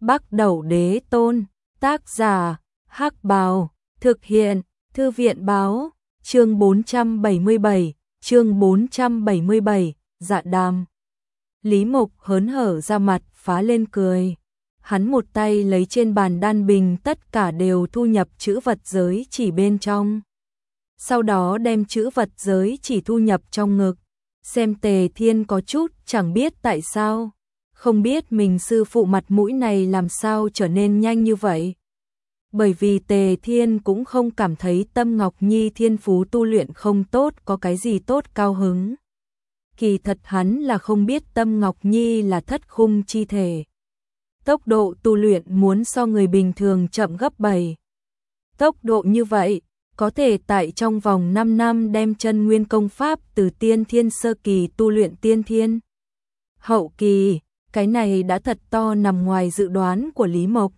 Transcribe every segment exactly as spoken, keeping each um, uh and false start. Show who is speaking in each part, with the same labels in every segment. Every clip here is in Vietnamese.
Speaker 1: Bắc Đẩu Đế Tôn, tác giả, Hắc Bào, thực hiện, Thư viện báo, chương bốn trăm bảy mươi bảy, chương bốn trăm bảy mươi bảy, dạ đàm. Lý Mộc hớn hở ra mặt, phá lên cười. Hắn một tay lấy trên bàn đan bình tất cả đều thu nhập chữ vật giới chỉ bên trong. Sau đó đem chữ vật giới chỉ thu nhập trong ngực. Xem Tề Thiên có chút chẳng biết tại sao. Không biết mình sư phụ mặt mũi này làm sao trở nên nhanh như vậy. Bởi vì Tề Thiên cũng không cảm thấy Tâm Ngọc Nhi thiên phú tu luyện không tốt có cái gì tốt cao hứng. Kỳ thật hắn là không biết Tâm Ngọc Nhi là thất khung chi thể. Tốc độ tu luyện muốn so người bình thường chậm gấp bảy. Tốc độ như vậy, có thể tại trong vòng năm năm đem chân nguyên công pháp từ tiên thiên sơ kỳ tu luyện tiên thiên hậu kỳ, cái này đã thật to nằm ngoài dự đoán của Lý Mộc.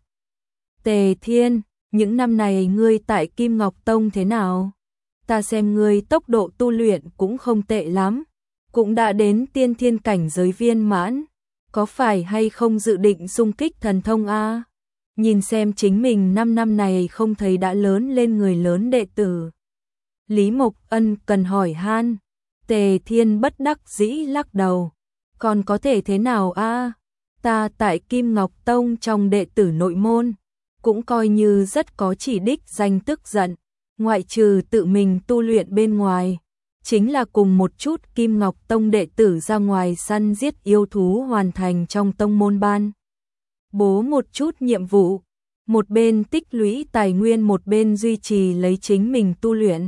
Speaker 1: Tề Thiên, những năm này ngươi tại Kim Ngọc Tông thế nào? Ta xem ngươi tốc độ tu luyện cũng không tệ lắm, cũng đã đến tiên thiên cảnh giới viên mãn, có phải hay không dự định xung kích thần thông a? Nhìn xem chính mình năm năm này không thấy đã lớn lên người lớn đệ tử. Lý Mộc ân cần hỏi han. Tề Thiên bất đắc dĩ lắc đầu. Còn có thể thế nào a? Ta tại Kim Ngọc Tông trong đệ tử nội môn, cũng coi như rất có chỉ đích danh tức giận, ngoại trừ tự mình tu luyện bên ngoài, chính là cùng một chút Kim Ngọc Tông đệ tử ra ngoài săn giết yêu thú hoàn thành trong tông môn ban. Bố một chút nhiệm vụ, một bên tích lũy tài nguyên một bên duy trì lấy chính mình tu luyện.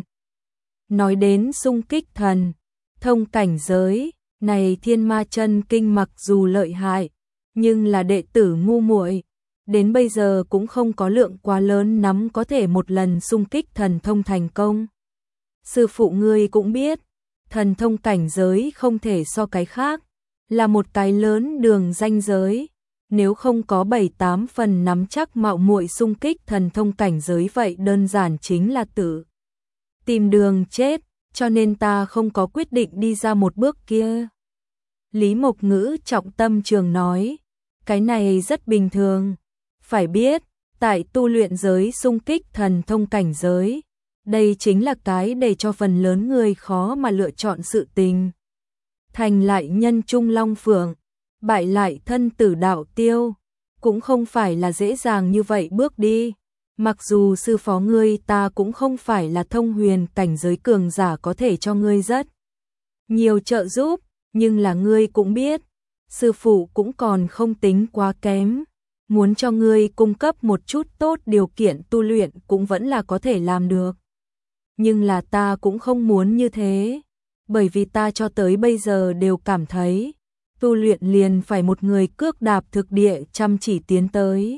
Speaker 1: Nói đến xung kích thần thông cảnh giới, này Thiên Ma Chân Kinh mặc dù lợi hại, nhưng là đệ tử ngu muội, đến bây giờ cũng không có lượng quá lớn nắm có thể một lần xung kích thần thông thành công. Sư phụ ngươi cũng biết, thần thông cảnh giới không thể so cái khác, là một cái lớn đường ranh giới. Nếu không có bảy tám phần nắm chắc mạo muội xung kích thần thông cảnh giới vậy đơn giản chính là tự tìm đường chết, cho nên ta không có quyết định đi ra một bước kia. Lý Mộc Ngữ trọng tâm trường nói, cái này rất bình thường, phải biết, tại tu luyện giới xung kích thần thông cảnh giới, đây chính là cái để cho phần lớn người khó mà lựa chọn sự tình. Thành lại nhân trung long phượng, bại lại thân tử đạo tiêu, cũng không phải là dễ dàng như vậy bước đi. Mặc dù sư phó ngươi ta cũng không phải là thông huyền cảnh giới cường giả có thể cho ngươi rất nhiều trợ giúp, nhưng là ngươi cũng biết, sư phụ cũng còn không tính quá kém, muốn cho ngươi cung cấp một chút tốt điều kiện tu luyện cũng vẫn là có thể làm được. Nhưng là ta cũng không muốn như thế, bởi vì ta cho tới bây giờ đều cảm thấy tu luyện liền phải một người cước đạp thực địa chăm chỉ tiến tới.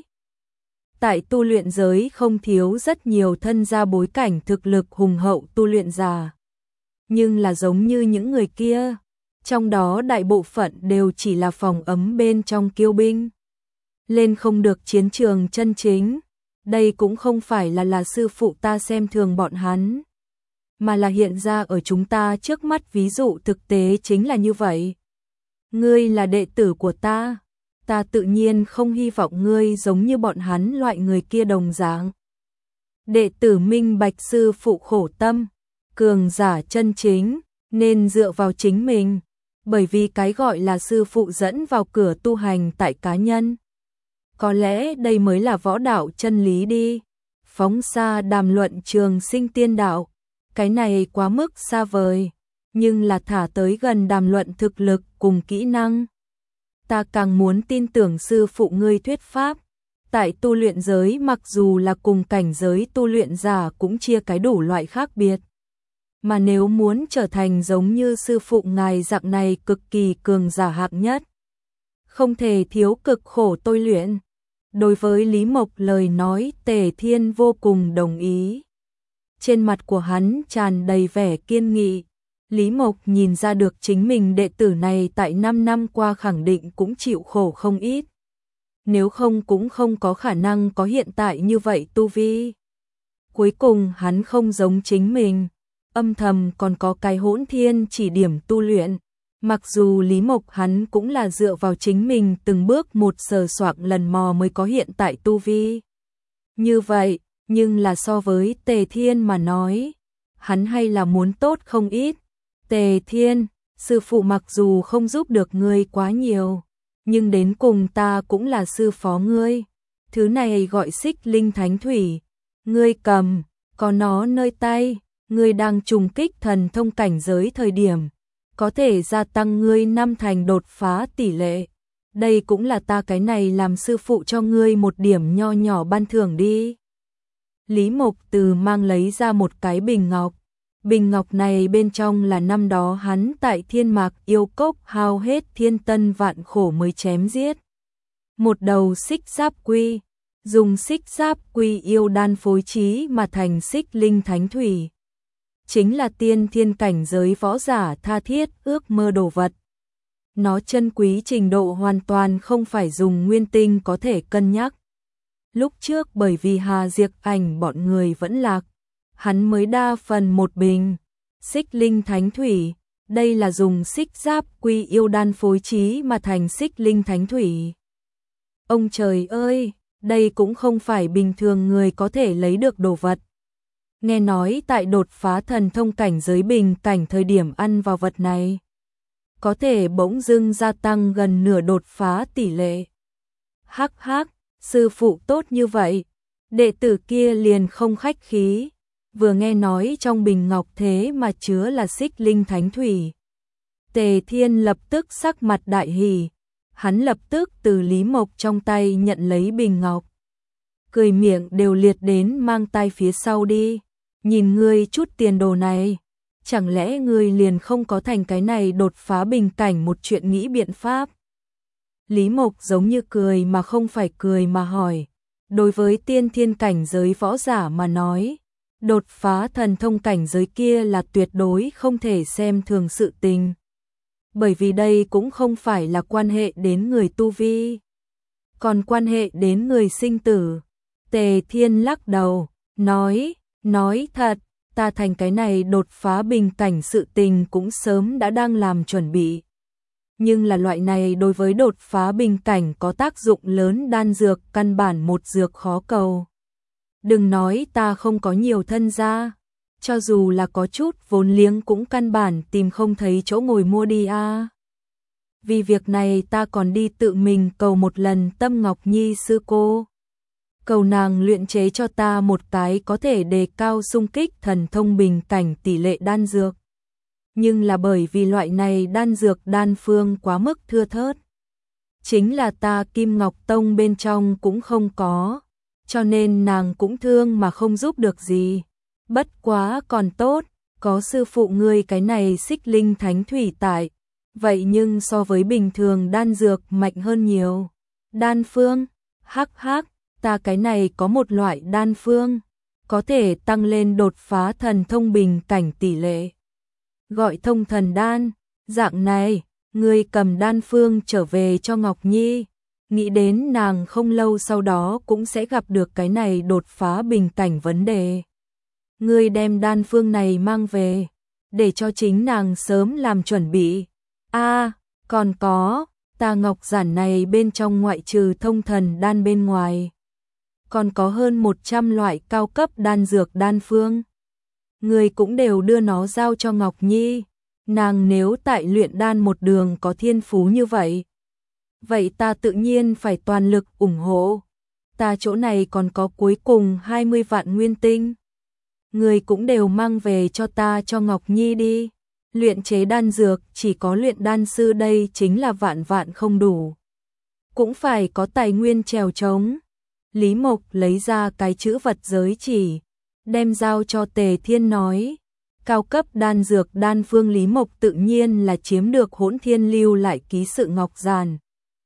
Speaker 1: Tại tu luyện giới không thiếu rất nhiều thân gia bối cảnh thực lực hùng hậu tu luyện giả. Nhưng là giống như những người kia, trong đó đại bộ phận đều chỉ là phòng ấm bên trong kiêu binh. Lên không được chiến trường chân chính, đây cũng không phải là là sư phụ ta xem thường bọn hắn, mà là hiện ra ở chúng ta trước mắt ví dụ thực tế chính là như vậy. Ngươi là đệ tử của ta, ta tự nhiên không hy vọng ngươi giống như bọn hắn loại người kia đồng dạng. Đệ tử minh bạch sư phụ khổ tâm, cường giả chân chính, nên dựa vào chính mình, bởi vì cái gọi là sư phụ dẫn vào cửa tu hành tại cá nhân. Có lẽ đây mới là võ đạo chân lý đi, phóng xa đàm luận trường sinh tiên đạo, cái này quá mức xa vời. Nhưng là thả tới gần đàm luận thực lực cùng kỹ năng. Ta càng muốn tin tưởng sư phụ ngươi thuyết pháp, tại tu luyện giới mặc dù là cùng cảnh giới tu luyện giả cũng chia cái đủ loại khác biệt. Mà nếu muốn trở thành giống như sư phụ ngài dạng này cực kỳ cường giả hạng nhất, không thể thiếu cực khổ tôi luyện. Đối với Lý Mộc lời nói Tề Thiên vô cùng đồng ý. Trên mặt của hắn tràn đầy vẻ kiên nghị. Lý Mộc nhìn ra được chính mình đệ tử này tại năm năm qua khẳng định cũng chịu khổ không ít. Nếu không cũng không có khả năng có hiện tại như vậy tu vi. Cuối cùng hắn không giống chính mình, âm thầm còn có cái hỗn thiên chỉ điểm tu luyện, Mặc dù Lý Mộc hắn cũng là dựa vào chính mình từng bước một sờ soạng lần mò mới có hiện tại tu vi. Như vậy, nhưng là so với Tề Thiên mà nói, hắn hay là muốn tốt không ít. Tề Thiên, sư phụ mặc dù không giúp được ngươi quá nhiều, nhưng đến cùng ta cũng là sư phó ngươi. Thứ này gọi Xích Linh Thánh Thủy, ngươi cầm, có nó nơi tay, ngươi đang trùng kích thần thông cảnh giới thời điểm, có thể gia tăng ngươi năm thành đột phá tỷ lệ. Đây cũng là ta cái này làm sư phụ cho ngươi một điểm nho nhỏ ban thưởng đi. Lý Mộc Từ mang lấy ra một cái bình ngọc. Bình ngọc này bên trong là năm đó hắn tại Thiên Mạc Yêu Cốc hao hết thiên tân vạn khổ mới chém giết. Một đầu xích giáp quy, dùng xích giáp quy yêu đan phối trí mà thành Xích Linh Thánh Thủy. Chính là tiên thiên cảnh giới võ giả tha thiết ước mơ đồ vật. Nó chân quý trình độ hoàn toàn không phải dùng nguyên tinh có thể cân nhắc. Lúc trước bởi vì Hà Diệp Ảnh bọn người vẫn lạc, hắn mới đa phần một bình Xích Linh Thánh Thủy, đây là dùng xích giáp quy yêu đan phối trí mà thành Xích Linh Thánh Thủy. Ông trời ơi, đây cũng không phải bình thường người có thể lấy được đồ vật. Nghe nói tại đột phá thần thông cảnh giới bình cảnh thời điểm ăn vào vật này, có thể bỗng dưng gia tăng gần nửa đột phá tỷ lệ. Hắc hắc, sư phụ tốt như vậy, đệ tử kia liền không khách khí, vừa nghe nói trong bình ngọc thế mà chứa là Xích Linh Thánh Thủy. Tề Thiên lập tức sắc mặt đại hỉ, hắn lập tức từ Lý Mộc trong tay nhận lấy bình ngọc. Cười miệng đều liệt đến mang tay phía sau đi, nhìn ngươi chút tiền đồ này, chẳng lẽ ngươi liền không có thành cái này đột phá bình cảnh một chuyện nghĩ biện pháp. Lý Mộc giống như cười mà không phải cười mà hỏi, đối với tiên thiên cảnh giới võ giả mà nói, đột phá thần thông cảnh giới kia là tuyệt đối không thể xem thường sự tình. Bởi vì đây cũng không phải là quan hệ đến người tu vi, còn quan hệ đến người sinh tử. Tề Thiên lắc đầu, nói, nói thật, ta thành cái này đột phá bình cảnh sự tình cũng sớm đã đang làm chuẩn bị. Nhưng là loại này đối với đột phá bình cảnh có tác dụng lớn đan dược căn bản một dược khó cầu. Đừng nói ta không có nhiều thân gia, cho dù là có chút vốn liếng cũng căn bản tìm không thấy chỗ ngồi mua đi a. À. Vì việc này ta còn đi tự mình cầu một lần Tâm Ngọc Nhi sư cô. Cầu nàng luyện chế cho ta một cái có thể đề cao xung kích thần thông bình cảnh tỷ lệ đan dược. Nhưng là bởi vì loại này đan dược đan phương quá mức thưa thớt. Chính là ta Kim Ngọc Tông bên trong cũng không có, cho nên nàng cũng thương mà không giúp được gì. Bất quá còn tốt, có sư phụ ngươi cái này Xích Linh Thánh Thủy tại, vậy nhưng so với bình thường đan dược mạnh hơn nhiều. Đan phương, hắc hắc, ta cái này có một loại đan phương, có thể tăng lên đột phá thần thông bình cảnh tỷ lệ. Gọi thông thần đan, dạng này, ngươi cầm đan phương trở về cho Ngọc Nhi, nghĩ đến nàng không lâu sau đó cũng sẽ gặp được cái này đột phá bình cảnh vấn đề. Ngươi đem đan phương này mang về, để cho chính nàng sớm làm chuẩn bị. A, à, còn có, ta ngọc giản này bên trong ngoại trừ thông thần đan bên ngoài, còn có hơn một trăm loại cao cấp đan dược đan phương. Người cũng đều đưa nó giao cho Ngọc Nhi, nàng nếu tại luyện đan một đường có thiên phú như vậy, vậy ta tự nhiên phải toàn lực ủng hộ. Ta chỗ này còn có cuối cùng hai mươi vạn nguyên tinh. Người cũng đều mang về cho ta cho Ngọc Nhi đi. Luyện chế đan dược chỉ có luyện đan sư đây chính là vạn vạn không đủ. Cũng phải có tài nguyên trèo trống. Lý Mộc lấy ra cái chữ vật giới chỉ, đem giao cho Tề Thiên nói. Cao cấp đan dược đan phương Lý Mộc tự nhiên là chiếm được Hỗn Thiên lưu lại ký sự ngọc giản.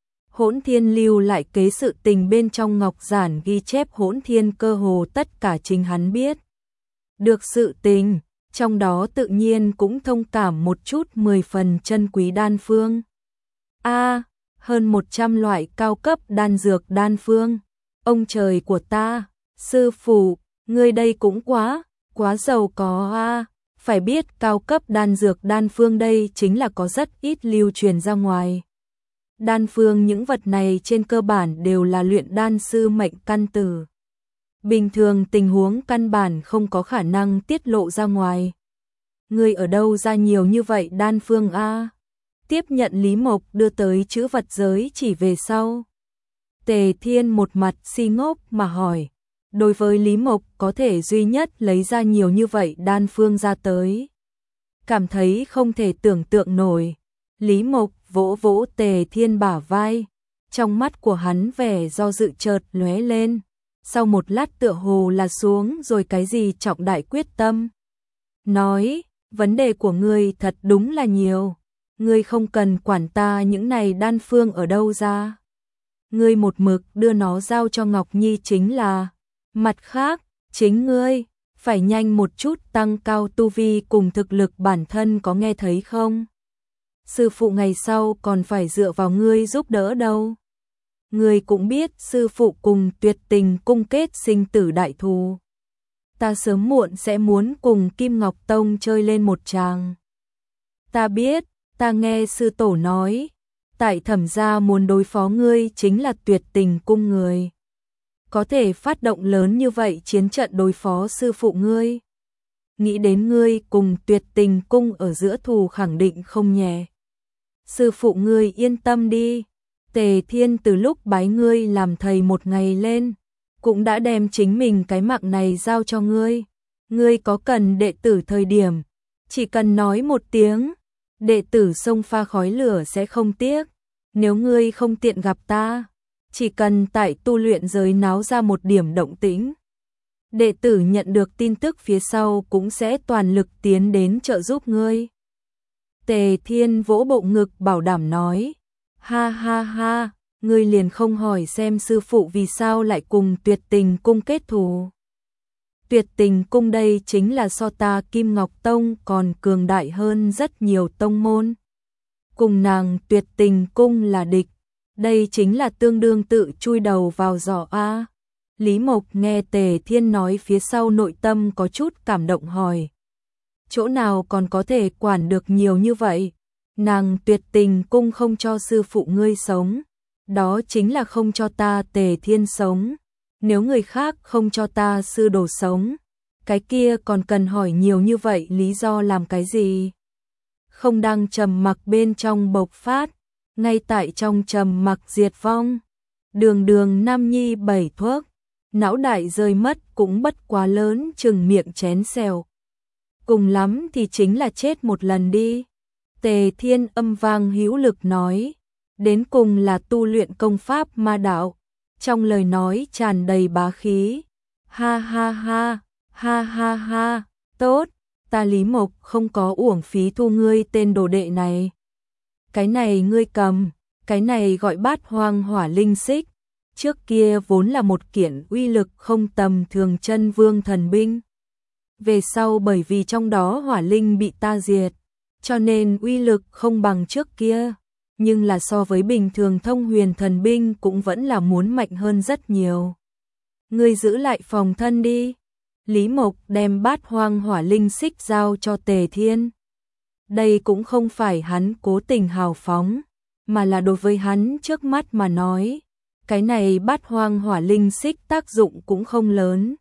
Speaker 1: Hỗn Thiên lưu lại kế sự tình bên trong ngọc giản ghi chép Hỗn Thiên cơ hồ tất cả chính hắn biết. Được sự tình, trong đó tự nhiên cũng thông cảm một chút mười phần chân quý đan phương. A, à, hơn một trăm loại cao cấp đan dược đan phương. Ông trời của ta, sư phụ, ngươi đây cũng quá, quá giàu có a. À. Phải biết cao cấp đan dược đan phương đây chính là có rất ít lưu truyền ra ngoài. Đan phương những vật này trên cơ bản đều là luyện đan sư mệnh căn tử. Bình thường tình huống căn bản không có khả năng tiết lộ ra ngoài. Ngươi ở đâu ra nhiều như vậy đan phương a? Tiếp nhận Lý Mộc đưa tới chữ vật giới chỉ về sau. Tề Thiên một mặt si ngốc mà hỏi. Đối với Lý Mộc có thể duy nhất lấy ra nhiều như vậy đan phương ra tới. Cảm thấy không thể tưởng tượng nổi. Lý Mộc vỗ vỗ Tề Thiên bả vai. Trong mắt của hắn vẻ do dự chợt lóe lên. Sau một lát tựa hồ là xuống rồi cái gì trọng đại quyết tâm. Nói, vấn đề của ngươi thật đúng là nhiều. Ngươi không cần quản ta những này đan phương ở đâu ra. Ngươi một mực đưa nó giao cho Ngọc Nhi chính là. Mặt khác, chính ngươi, phải nhanh một chút tăng cao tu vi cùng thực lực bản thân có nghe thấy không? Sư phụ ngày sau còn phải dựa vào ngươi giúp đỡ đâu. Ngươi cũng biết sư phụ cùng Tuyệt Tình cung kết sinh tử đại thù. Ta sớm muộn sẽ muốn cùng Kim Ngọc Tông chơi lên một tràng. Ta biết, ta nghe sư tổ nói, tại Thẩm gia muốn đối phó ngươi chính là Tuyệt Tình cung người. Có thể phát động lớn như vậy chiến trận đối phó sư phụ ngươi. Nghĩ đến ngươi cùng Tuyệt Tình cung ở giữa thù khẳng định không nhẹ. Sư phụ ngươi yên tâm đi. Tề Thiên từ lúc bái ngươi làm thầy một ngày lên, cũng đã đem chính mình cái mạng này giao cho ngươi. Ngươi có cần đệ tử thời điểm, chỉ cần nói một tiếng, đệ tử xông pha khói lửa sẽ không tiếc. Nếu ngươi không tiện gặp ta, chỉ cần tại tu luyện giới náo ra một điểm động tĩnh, đệ tử nhận được tin tức phía sau cũng sẽ toàn lực tiến đến trợ giúp ngươi. Tề Thiên vỗ bộ ngực bảo đảm nói, ha ha ha, ngươi liền không hỏi xem sư phụ vì sao lại cùng Tuyệt Tình cung kết thù. Tuyệt Tình cung đây chính là so ta Kim Ngọc Tông còn cường đại hơn rất nhiều tông môn. Cùng nàng Tuyệt Tình cung là địch, đây chính là tương đương tự chui đầu vào giỏ a. Lý Mộc nghe Tề Thiên nói phía sau nội tâm có chút cảm động hỏi. Chỗ nào còn có thể quản được nhiều như vậy? Nàng Tuyệt Tình cung không cho sư phụ ngươi sống, đó chính là không cho ta Tề Thiên sống. Nếu người khác không cho ta sư đồ sống, cái kia còn cần hỏi nhiều như vậy lý do làm cái gì? Không đang trầm mặc bên trong bộc phát, ngay tại trong trầm mặc diệt vong. Đường đường nam nhi bảy thuốc, não đại rơi mất cũng bất quá lớn chừng miệng chén xèo. Cùng lắm thì chính là chết một lần đi. Tề Thiên âm vang hữu lực nói, đến cùng là tu luyện công pháp ma đạo, trong lời nói tràn đầy bá khí. Ha ha ha, ha ha ha, tốt, ta Lý Mộc không có uổng phí thu ngươi tên đồ đệ này. Cái này ngươi cầm, cái này gọi Bát Hoang Hỏa Linh Xích, trước kia vốn là một kiện uy lực không tầm thường chân vương thần binh. Về sau bởi vì trong đó hỏa linh bị ta diệt, cho nên uy lực không bằng trước kia, nhưng là so với bình thường thông huyền thần binh cũng vẫn là muốn mạnh hơn rất nhiều. Ngươi giữ lại phòng thân đi. Lý Mộc đem Bát Hoang Hỏa Linh Xích giao cho Tề Thiên. Đây cũng không phải hắn cố tình hào phóng, mà là đối với hắn trước mắt mà nói, cái này Bát Hoang Hỏa Linh Xích tác dụng cũng không lớn.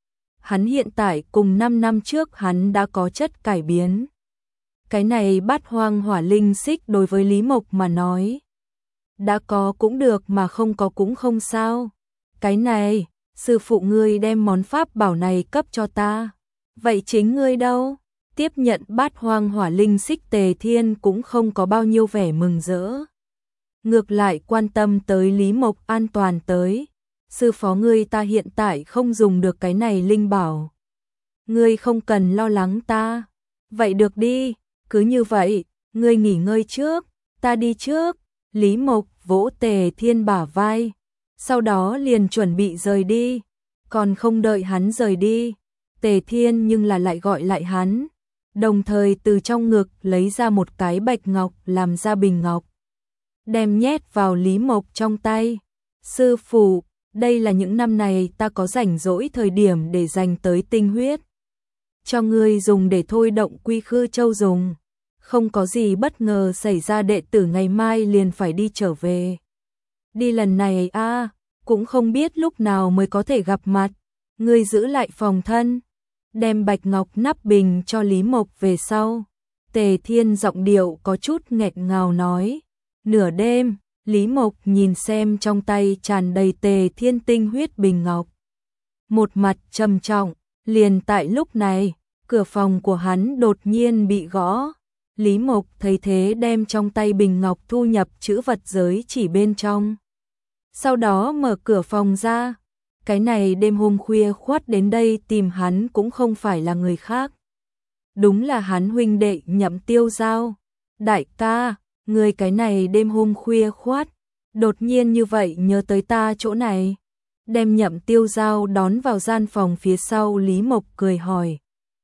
Speaker 1: Hắn hiện tại cùng năm năm trước hắn đã có chất cải biến. Cái này Bát Hoang Hỏa Linh Xích đối với Lý Mộc mà nói, đã có cũng được mà không có cũng không sao. Cái này, sư phụ ngươi đem món pháp bảo này cấp cho ta. Vậy chính ngươi đâu? Tiếp nhận Bát Hoang Hỏa Linh Xích, Tề Thiên cũng không có bao nhiêu vẻ mừng rỡ. Ngược lại quan tâm tới Lý Mộc an toàn tới. Sư phó ngươi ta hiện tại không dùng được cái này linh bảo. Ngươi không cần lo lắng ta. Vậy được đi, cứ như vậy, ngươi nghỉ ngơi trước, ta đi trước. Lý Mộc vỗ Tề Thiên bả vai, sau đó liền chuẩn bị rời đi. Còn không đợi hắn rời đi, Tề Thiên nhưng là lại gọi lại hắn, đồng thời từ trong ngực lấy ra một cái bạch ngọc làm ra bình ngọc, đem nhét vào Lý Mộc trong tay. Sư phụ, đây là những năm này ta có rảnh rỗi thời điểm để dành tới tinh huyết. cho ngươi dùng để thôi động Quy Khư Châu dùng. Không có gì bất ngờ xảy ra đệ tử ngày mai liền phải đi trở về. Đi lần này a à, cũng không biết lúc nào mới có thể gặp mặt, ngươi giữ lại phòng thân, đem bạch ngọc nắp bình cho Lý Mộc về sau. Tề Thiên giọng điệu có chút nghẹt ngào nói. Nửa đêm, Lý Mộc nhìn xem trong tay tràn đầy Tề Thiên tinh huyết bình ngọc. Một mặt trầm trọng, liền tại lúc này, cửa phòng của hắn đột nhiên bị gõ. Lý Mộc thấy thế đem trong tay bình ngọc thu nhập chữ vật giới chỉ bên trong. Sau đó mở cửa phòng ra. Cái này đêm hôm khuya khoắt đến đây tìm hắn cũng không phải là người khác. Đúng là hắn huynh đệ Nhậm Tiêu Giao. Đại ca, người cái này đêm hôm khuya khoắt, đột nhiên như vậy nhớ tới ta chỗ này. Đem Nhậm Tiêu Giao đón vào gian phòng phía sau, Lý Mộc cười hỏi.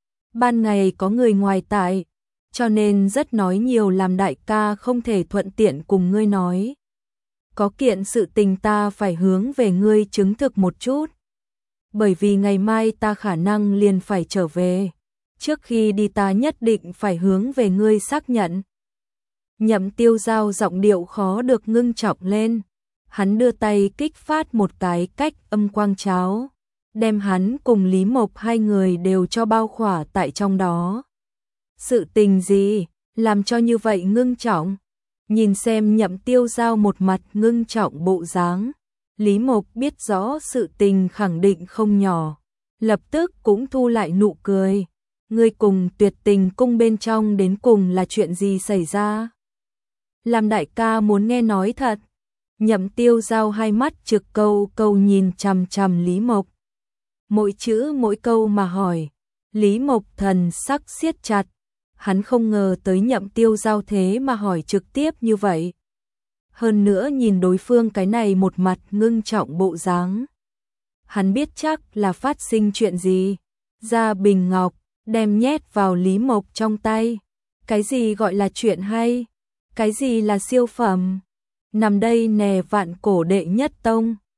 Speaker 1: Ban ngày có người ngoài tại, cho nên rất nói nhiều làm đại ca không thể thuận tiện cùng ngươi nói. Có kiện sự tình ta phải hướng về ngươi chứng thực một chút. Bởi vì ngày mai ta khả năng liền phải trở về. Trước khi đi ta nhất định phải hướng về ngươi xác nhận. Nhậm Tiêu Giao giọng điệu khó được ngưng trọng lên. Hắn đưa tay kích phát một cái cách âm quang cháo, đem hắn cùng Lý Mộc hai người đều cho bao khỏa tại trong đó. Sự tình gì, làm cho như vậy ngưng trọng? Nhìn xem Nhậm Tiêu Giao một mặt ngưng trọng bộ dáng, Lý Mộc biết rõ sự tình khẳng định không nhỏ, lập tức cũng thu lại nụ cười. Ngươi cùng Tuyệt Tình cung bên trong đến cùng là chuyện gì xảy ra? Làm đại ca muốn nghe nói thật. Nhậm Tiêu Giao hai mắt trực câu câu nhìn chằm chằm Lý Mộc. Mỗi chữ mỗi câu mà hỏi, Lý Mộc thần sắc siết chặt. Hắn không ngờ tới Nhậm Tiêu Giao thế mà hỏi trực tiếp như vậy. Hơn nữa nhìn đối phương cái này một mặt ngưng trọng bộ dáng. Hắn biết chắc là phát sinh chuyện gì. Ra bình ngọc, đem nhét vào Lý Mộc trong tay. Cái gì gọi là chuyện hay? Cái gì là siêu phẩm? Nằm đây nè vạn cổ đệ nhất tông,